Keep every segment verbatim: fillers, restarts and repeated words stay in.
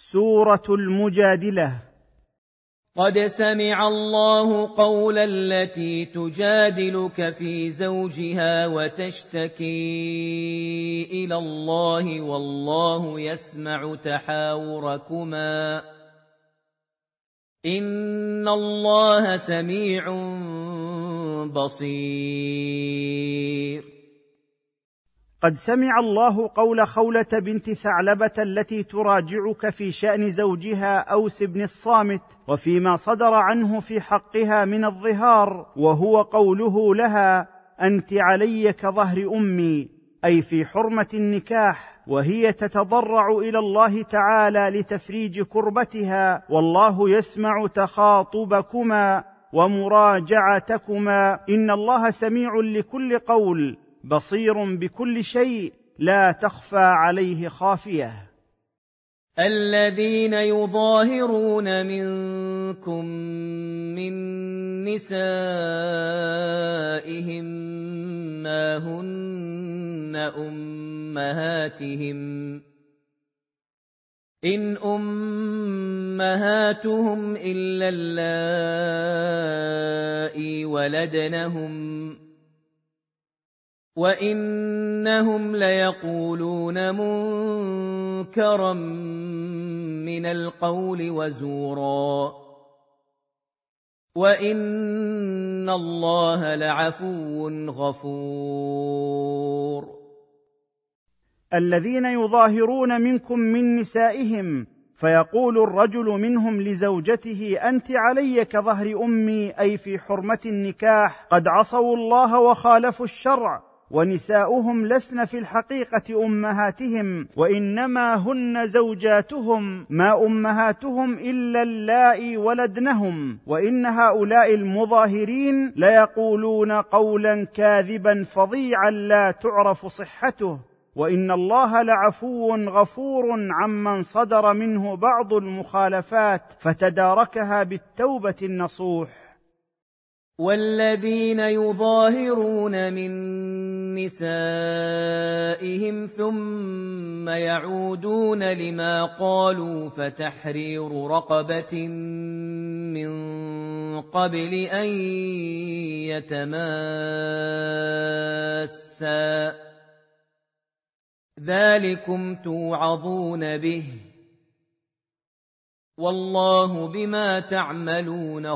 سورة المجادلة. قد سمع الله قول التي تجادلك في زوجها وتشتكي إلى الله والله يسمع تحاوركما إن الله سميع بصير. قد سمع الله قول خولة بنت ثعلبة التي تراجعك في شأن زوجها أوس بن الصامت وفيما صدر عنه في حقها من الظهار، وهو قوله لها: أنت علي كظهر أمي، أي في حرمة النكاح، وهي تتضرع إلى الله تعالى لتفريج كربتها، والله يسمع تخاطبكما ومراجعتكما، إن الله سميع لكل قول بصير بكل شيء لا تخفى عليه خافية. الذين يظاهرون منكم من نسائهم ما هن أمهاتهم إن أمهاتهم إلا اللائي ولدنهم وإنهم ليقولون منكرا من القول وزورا وإن الله لعفو غفور. الذين يظاهرون منكم من نسائهم، فيقول الرجل منهم لزوجته: أنت علي كظهر أمي، أي في حرمة النكاح، قد عصوا الله وخالفوا الشرع، ونساؤهم لسن في الحقيقة أمهاتهم، وإنما هن زوجاتهم، ما أمهاتهم إلا اللائي ولدنهم، وإن هؤلاء المظاهرين ليقولون قولا كاذبا فظيعا لا تعرف صحته، وإن الله لعفو غفور عمن صدر منه بعض المخالفات فتداركها بالتوبة النصوح. والذين يظاهرون من نسائهم ثم يعودون لما قالوا فتحرير رقبة من قبل أن يتماسا ذلكم توعظون به والله بما تعملون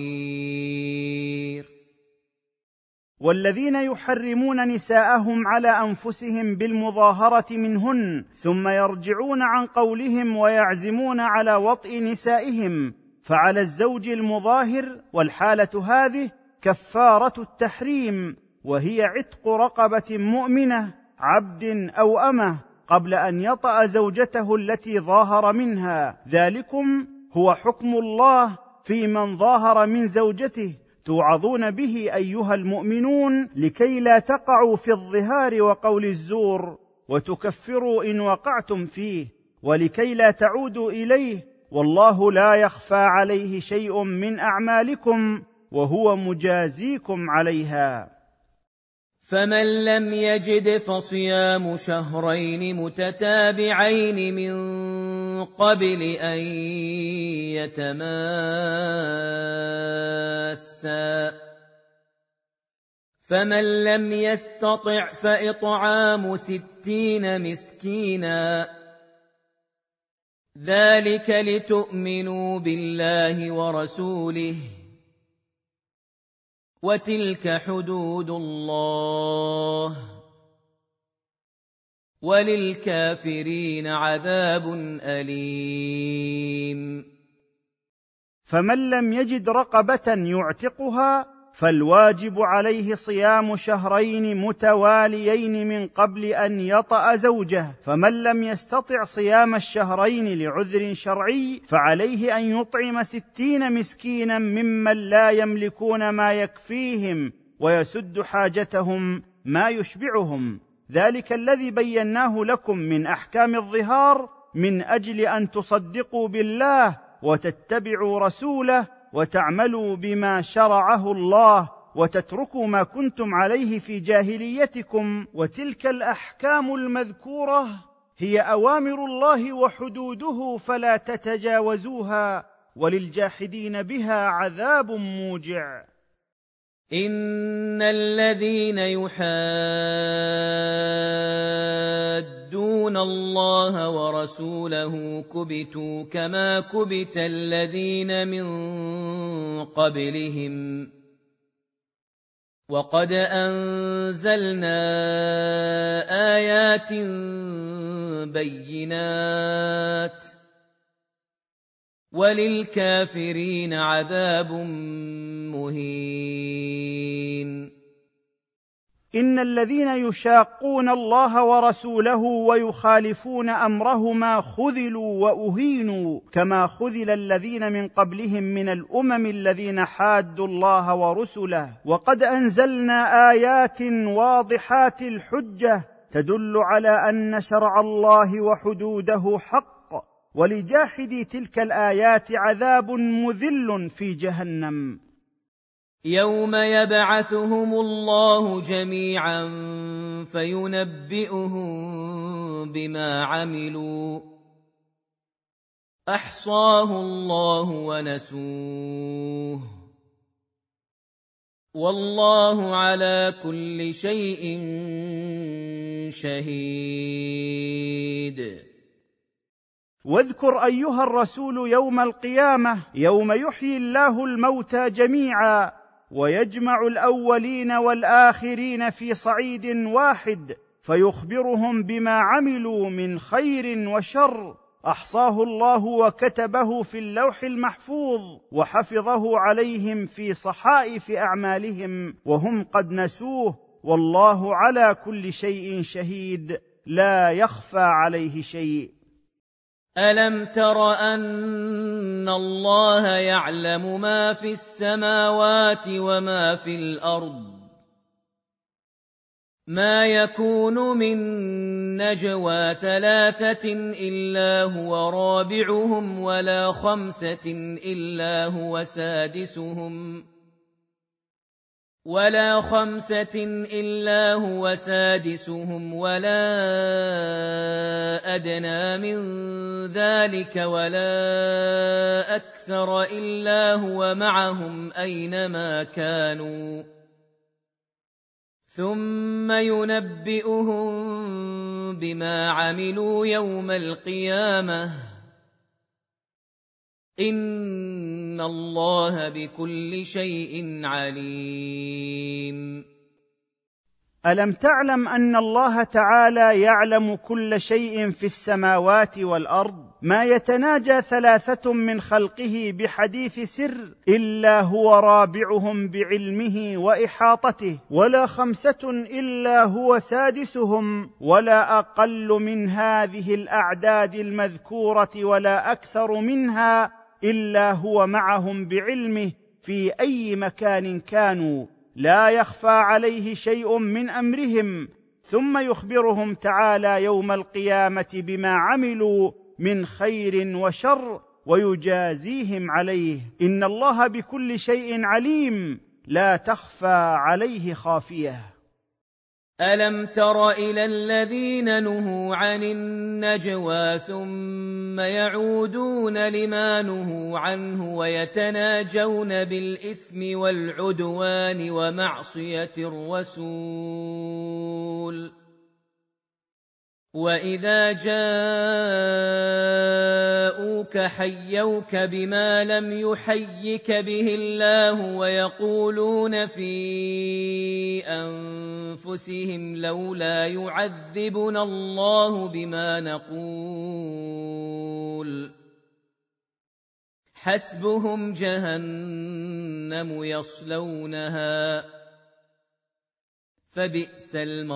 خبير. والذين يحرمون نساءهم على أنفسهم بالمظاهرة منهن ثم يرجعون عن قولهم ويعزمون على وطئ نسائهم، فعلى الزوج المظاهر والحالة هذه كفارة التحريم، وهي عتق رقبة مؤمنة عبد أو أمة قبل أن يطأ زوجته التي ظاهر منها. ذلكم هو حكم الله في من ظاهر من زوجته، توعظون به أيها المؤمنون لكي لا تقعوا في الظهار وقول الزور وتكفروا إن وقعتم فيه، ولكي لا تعودوا إليه، والله لا يخفى عليه شيء من أعمالكم وهو مجازيكم عليها. فمن لم يجد فصيام شهرين متتابعين من قبل أن يتماسا، فمن لم يستطع فإطعام ستين مسكينا، ذلك لتؤمنوا بالله ورسوله، وتلك حدود الله، وللكافرين عذاب أليم. فمن لم يجد رقبة يعتقها فالواجب عليه صيام شهرين متواليين من قبل أن يطأ زوجه، فمن لم يستطع صيام الشهرين لعذر شرعي فعليه أن يطعم ستين مسكينا ممن لا يملكون ما يكفيهم ويسد حاجتهم ما يشبعهم، ذلك الذي بيناه لكم من أحكام الظهار من أجل أن تصدقوا بالله وتتبعوا رسوله وتعملوا بما شرعه الله وتتركوا ما كنتم عليه في جاهليتكم. وتلك الأحكام المذكورة هي أوامر الله وحدوده فلا تتجاوزوها، وللجاحدين بها عذاب موجع. إن الذين يحادون الله ورسوله كبتوا كما كبت الذين من قبلهم، وقد أنزلنا آيات بينات وللكافرين عذاب مهين. إن الذين يشاقون الله ورسوله ويخالفون أمرهما خذلوا وأهينوا كما خذل الذين من قبلهم من الأمم الذين حادوا الله ورسله، وقد أنزلنا آيات واضحات الحجة تدل على أن شرع الله وحدوده حق، ولجاحدي تلك الآيات عذاب مذل في جهنم. يوم يبعثهم الله جميعا فينبئهم بما عملوا أحصاه الله ونسوه والله على كل شيء شهيد. واذكر أيها الرسول يوم القيامة، يوم يحيي الله الموتى جميعا ويجمع الأولين والآخرين في صعيد واحد، فيخبرهم بما عملوا من خير وشر، أحصاه الله وكتبه في اللوح المحفوظ وحفظه عليهم في صحائف أعمالهم وهم قد نسوه، والله على كل شيء شهيد لا يخفى عليه شيء. ألم تر أن الله يعلم ما في السماوات وما في الأرض؟ ما يكون من نجوى ثلاثة إلا هو رابعهم ولا خمسة إلا هو سادسهم ولا خمسة إلا هو سادسهم ولا أدنى من ذلك ولا أكثر إلا هو معهم أينما كانوا ثم ينبئهم بما عملوا يوم القيامة إن الله بكل شيء عليم. ألم تعلم أن الله تعالى يعلم كل شيء في السماوات والأرض؟ ما يتناجى ثلاثة من خلقه بحديث سر إلا هو رابعهم بعلمه وإحاطته، ولا خمسة إلا هو سادسهم، ولا أقل من هذه الأعداد المذكورة ولا أكثر منها إلا هو معهم بعلمه في أي مكان كانوا، لا يخفى عليه شيء من أمرهم. ثم يخبرهم تعالى يوم القيامة بما عملوا من خير وشر ويجازيهم عليه، إن الله بكل شيء عليم لا تخفى عليه خافية. ألم تر إلى الذين نهوا عن النجوى ثم يعودون لما نهوا عنه ويتناجون بالإثم والعدوان ومعصية الرسول وإذا جاءوك حيوك بما لم يحيك به الله ويقولون في أنفسهم لولا يعذبنا الله بما نقول حسبهم جهنم يصلونها فبئس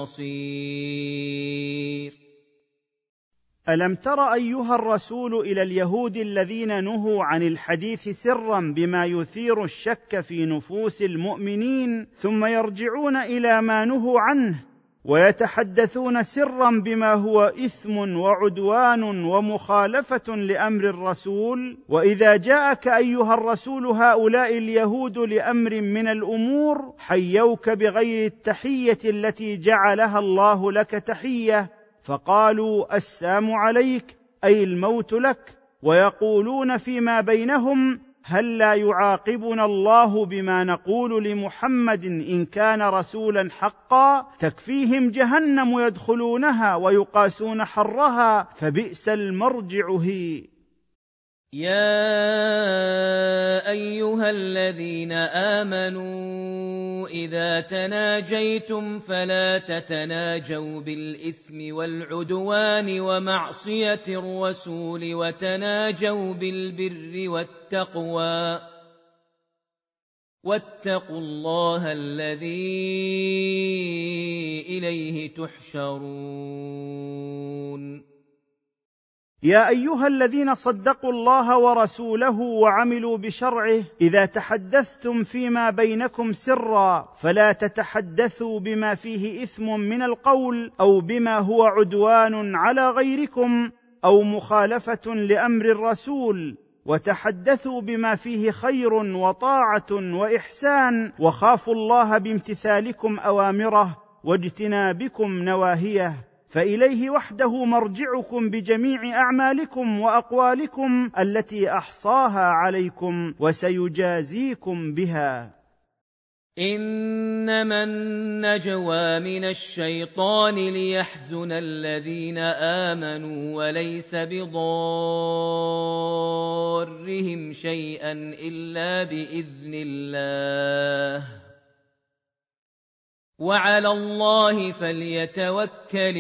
المصير. ألم تر أيها الرسول إلى اليهود الذين نهوا عن الحديث سرا بما يثير الشك في نفوس المؤمنين ثم يرجعون إلى ما نهوا عنه ويتحدثون سرا بما هو إثم وعدوان ومخالفة لأمر الرسول؟ وإذا جاءك أيها الرسول هؤلاء اليهود لأمر من الأمور حيوك بغير التحية التي جعلها الله لك تحية، فقالوا السام عليك أي الموت لك، ويقولون فيما بينهم هل لا يعاقبنا الله بما نقول لمحمد إن كان رسولا حقا؟ تكفيهم جهنم يدخلونها ويقاسون حرها فبئس المرجع هي. يا أيها الذين آمنوا إذا تناجيتم فلا تتناجوا بالإثم والعدوان ومعصية الرسول وتناجوا بالبر والتقوى واتقوا الله الذي إليه تحشرون. يا أيها الذين صدقوا الله ورسوله وعملوا بشرعه إذا تحدثتم فيما بينكم سرا فلا تتحدثوا بما فيه إثم من القول أو بما هو عدوان على غيركم أو مخالفة لأمر الرسول، وتحدثوا بما فيه خير وطاعة وإحسان، وخافوا الله بامتثالكم أوامره واجتنابكم نواهيه، فإليه وحده مرجعكم بجميع أعمالكم وأقوالكم التي أحصاها عليكم وسيجازيكم بها. إنما النجوى من الشيطان ليحزن الذين آمنوا وليس بضارهم شيئا إلا بإذن الله وعلى الله فليتوكل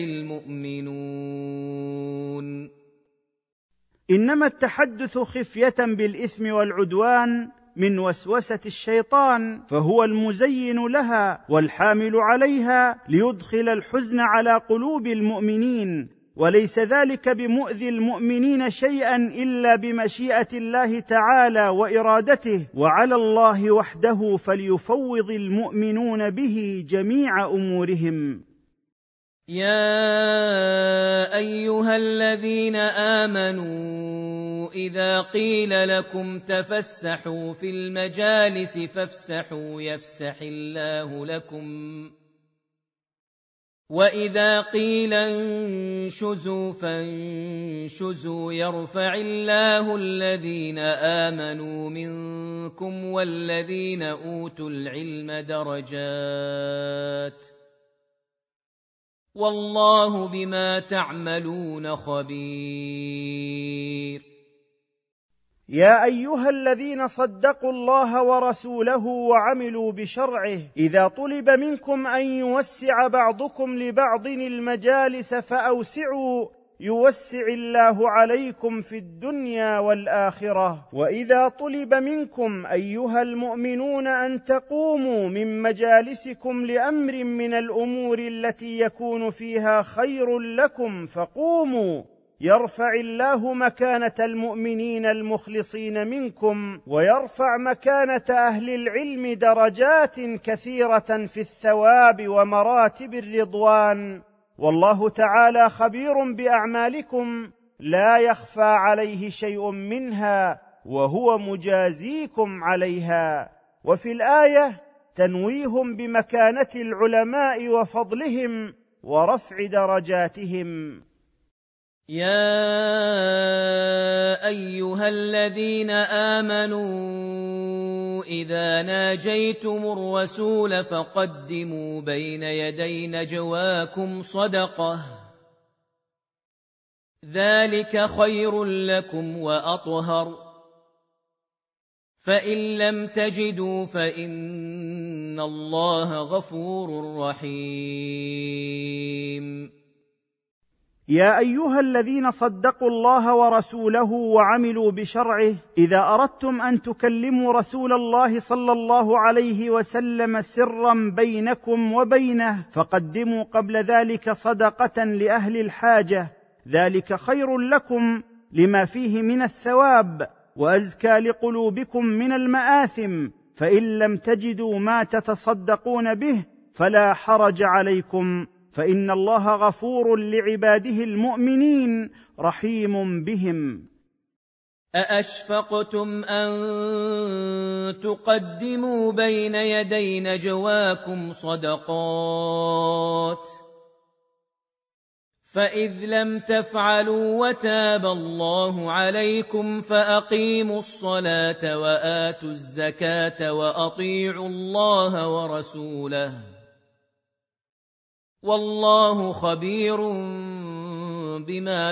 المؤمنون. إنما التحدث خفية بالإثم والعدوان من وسوسة الشيطان، فهو المزين لها والحامل عليها ليدخل الحزن على قلوب المؤمنين، وليس ذلك بمؤذي المؤمنين شيئا إلا بمشيئة الله تعالى وإرادته، وعلى الله وحده فليفوض المؤمنون به جميع أمورهم. يا أيها الذين آمنوا إذا قيل لكم تفسحوا في المجالس فافسحوا يفسح الله لكم، وإذا قيل انشزوا فانشزوا يرفع الله الذين آمنوا منكم والذين أوتوا العلم درجات والله بما تعملون خبير. يا أيها الذين صدقوا الله ورسوله وعملوا بشرعه إذا طلب منكم أن يوسع بعضكم لبعض المجالس فأوسعوا يوسع الله عليكم في الدنيا والآخرة. وإذا طلب منكم أيها المؤمنون أن تقوموا من مجالسكم لأمر من الأمور التي يكون فيها خير لكم فقوموا يرفع الله مكانة المؤمنين المخلصين منكم ويرفع مكانة أهل العلم درجات كثيرة في الثواب ومراتب الرضوان، والله تعالى خبير بأعمالكم لا يخفى عليه شيء منها وهو مجازيكم عليها. وفي الآية تنويه بمكانة العلماء وفضلهم ورفع درجاتهم. يا أيها الذين آمنوا إذا ناجيتم الرسول فقدموا بين يدي نجواكم صدقة ذلك خير لكم وأطهر، فإن لم تجدوا فإن الله غفور رحيم. يا أيها الذين صدقوا الله ورسوله وعملوا بشرعه إذا أردتم أن تكلموا رسول الله صلى الله عليه وسلم سرا بينكم وبينه فقدموا قبل ذلك صدقة لأهل الحاجة، ذلك خير لكم لما فيه من الثواب وأزكى لقلوبكم من المآثم، فإن لم تجدوا ما تتصدقون به فلا حرج عليكم، فإن الله غفور لعباده المؤمنين رحيم بهم. أأشفقتم أن تقدموا بين يدي نجواكم صدقات فإذ لم تفعلوا وتاب الله عليكم فأقيموا الصلاة وآتوا الزكاة وأطيعوا الله ورسوله والله خبير بما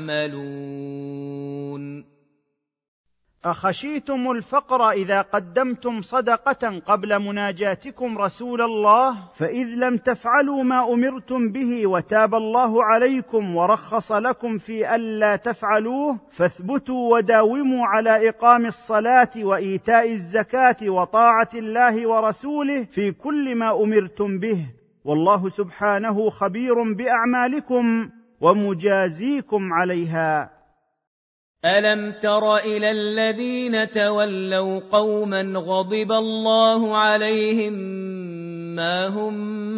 تعملون. أخشيتم الفقر إذا قدمتم صدقة قبل مناجاتكم رسول الله؟ فإذ لم تفعلوا ما أمرتم به وتاب الله عليكم ورخص لكم في ألا تفعلوه، فاثبتوا وداوموا على إقام الصلاة وإيتاء الزكاة وطاعة الله ورسوله في كل ما أمرتم به، والله سبحانه خبير بأعمالكم ومجازيكم عليها. ألم تر إلى الذين تولوا قوما غضب الله عليهم ما هم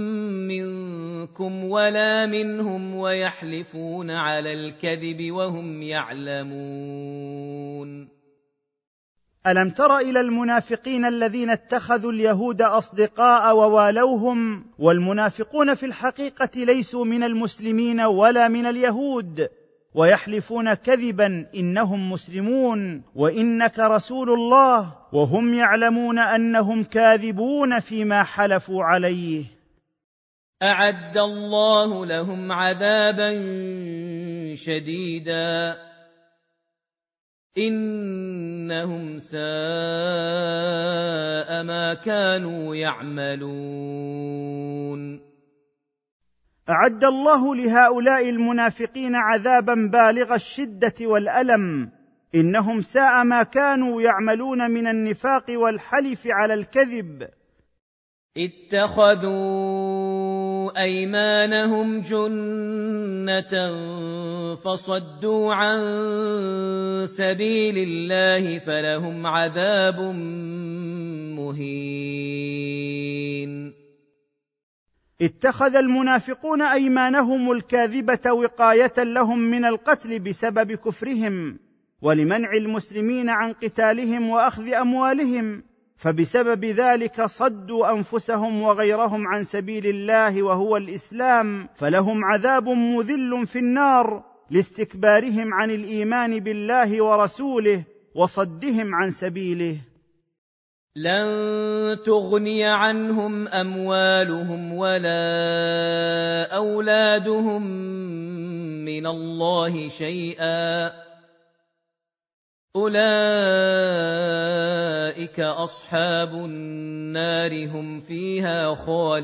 منكم ولا منهم ويحلفون على الكذب وهم يعلمون. ألم تر إلى المنافقين الذين اتخذوا اليهود أصدقاء ووالوهم، والمنافقون في الحقيقة ليسوا من المسلمين ولا من اليهود، ويحلفون كذبا إنهم مسلمون وإنك رسول الله وهم يعلمون أنهم كاذبون فيما حلفوا عليه. أعد الله لهم عذابا شديدا إنهم ساء ما كانوا يعملون. أعد الله لهؤلاء المنافقين عذابا بالغ الشدة والألم، إنهم ساء ما كانوا يعملون من النفاق والحلف على الكذب. اتخذوا أيمانهم جنة فصدوا عن سبيل الله فلهم عذاب مهين. اتخذ المنافقون أيمانهم الكاذبة وقاية لهم من القتل بسبب كفرهم، ولمنع المسلمين عن قتالهم وأخذ أموالهم، فبسبب ذلك صدوا أنفسهم وغيرهم عن سبيل الله وهو الإسلام، فلهم عذاب مذل في النار لاستكبارهم عن الإيمان بالله ورسوله وصدهم عن سبيله. لن تغني عنهم أموالهم ولا أولادهم من الله شيئا أولئك أصحاب النار هم فيها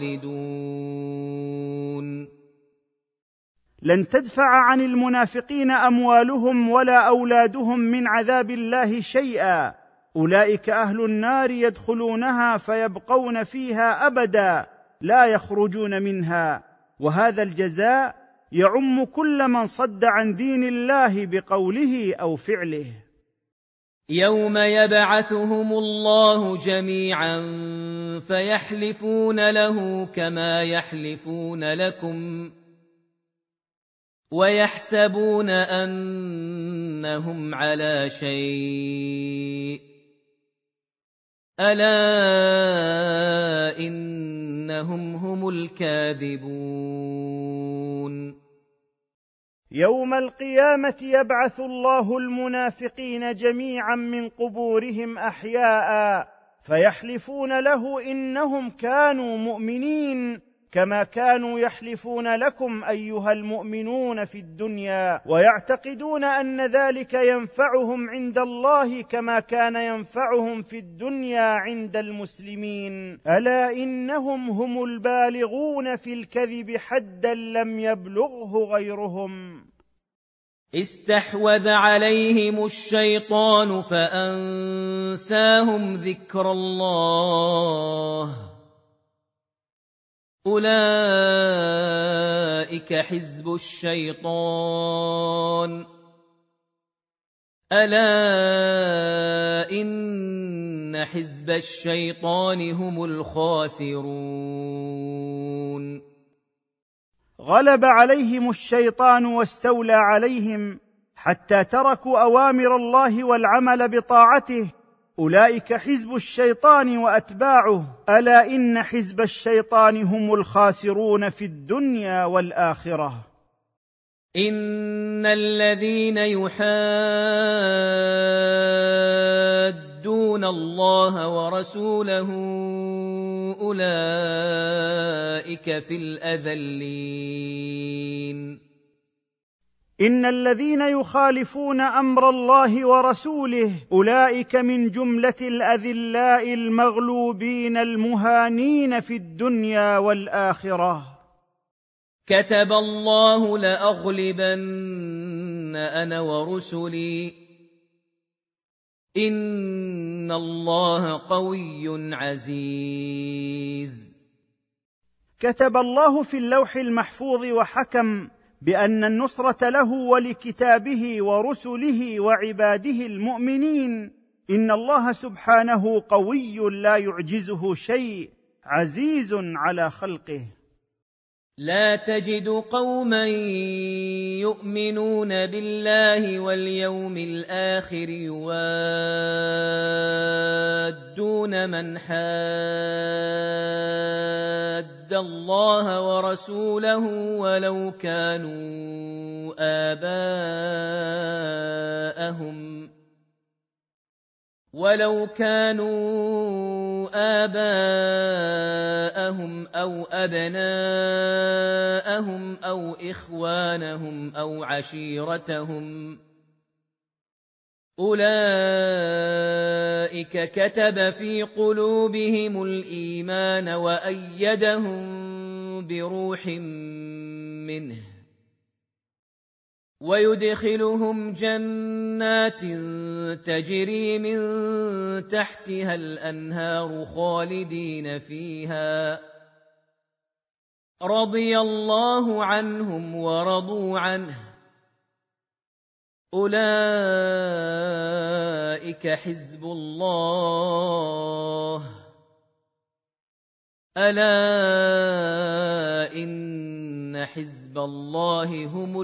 خالدون. لن تدفع عن المنافقين أموالهم ولا أولادهم من عذاب الله شيئا، أولئك أهل النار يدخلونها فيبقون فيها أبدا لا يخرجون منها، وهذا الجزاء يعم كل من صد عن دين الله بقوله أو فعله. يوم يبعثهم الله جميعا فيحلفون له كما يحلفون لكم ويحسبون أنهم على شيء ألا إنهم هم الكاذبون. يوم القيامة يبعث الله المنافقين جميعا من قبورهم أحياء فيحلفون له إنهم كانوا مؤمنين كما كانوا يحلفون لكم أيها المؤمنون في الدنيا، ويعتقدون أن ذلك ينفعهم عند الله كما كان ينفعهم في الدنيا عند المسلمين، ألا إنهم هم البالغون في الكذب حدا لم يبلغه غيرهم. استحوذ عليهم الشيطان فأنساهم ذكر الله أولئك حزب الشيطان ألا إن حزب الشيطان هم الخاسرون. غلب عليهم الشيطان واستولى عليهم حتى تركوا أوامر الله والعمل بطاعته، أولئك حزب الشيطان وأتباعه ألا إن حزب الشيطان هم الخاسرون في الدنيا والآخرة. إن الذين يحادون الله ورسوله أولئك في الأذلين إن الذين يخالفون أمر الله ورسوله أولئك من جملة الأذلاء المغلوبين المهانين في الدنيا والآخرة. كتب الله لأغلبن أنا ورسلي إن الله قوي عزيز. كتب الله في اللوح المحفوظ وحكم بأن النصرة له ولكتابه ورسله وعباده المؤمنين. إن الله سبحانه قوي لا يعجزه شيء، عزيز على خلقه. لا تجد قوما يؤمنون بالله واليوم الآخر يوادون من حاد الله ورسوله ولو كانوا آباءهم ولو كانوا آباءهم أو أبناءهم أو إخوانهم أو عشيرتهم أولئك كتب في قلوبهم الإيمان وأيدهم بروح منه ويدخلهم جنات تجري من تحتها الأنهار خالدين فيها رضي الله عنهم ورضوا عنه أولئك حزب الله ألا إن حزب الله هم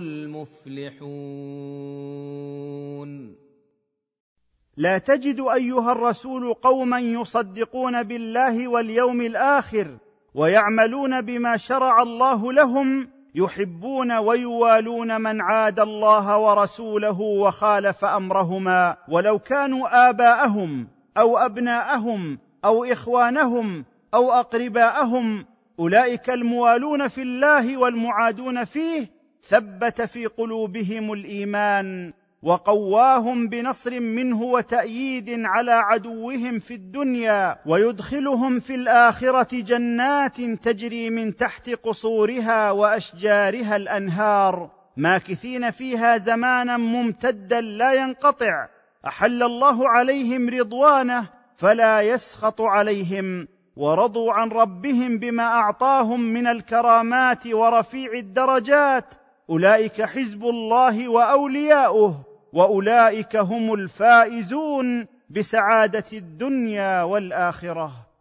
المفلحون. لا تجد أيها الرسول قوما يصدقون بالله واليوم الآخر ويعملون بما شرع الله لهم يحبون ويوالون من عاد الله ورسوله وخالف أمرهما ولو كانوا آباءهم أو أبناءهم أو إخوانهم أو أقرباءهم. أولئك الموالون في الله والمعادون فيه ثبت في قلوبهم الإيمان وقواهم بنصر منه وتأييد على عدوهم في الدنيا ويدخلهم في الآخرة جنات تجري من تحت قصورها وأشجارها الأنهار ماكثين فيها زمانا ممتدا لا ينقطع. أحل الله عليهم رضوانه فلا يسخط عليهم ورضوا عن ربهم بما أعطاهم من الكرامات ورفيع الدرجات. أولئك حزب الله وأولياؤه وأولئك هم الفائزون بسعادة الدنيا والآخرة.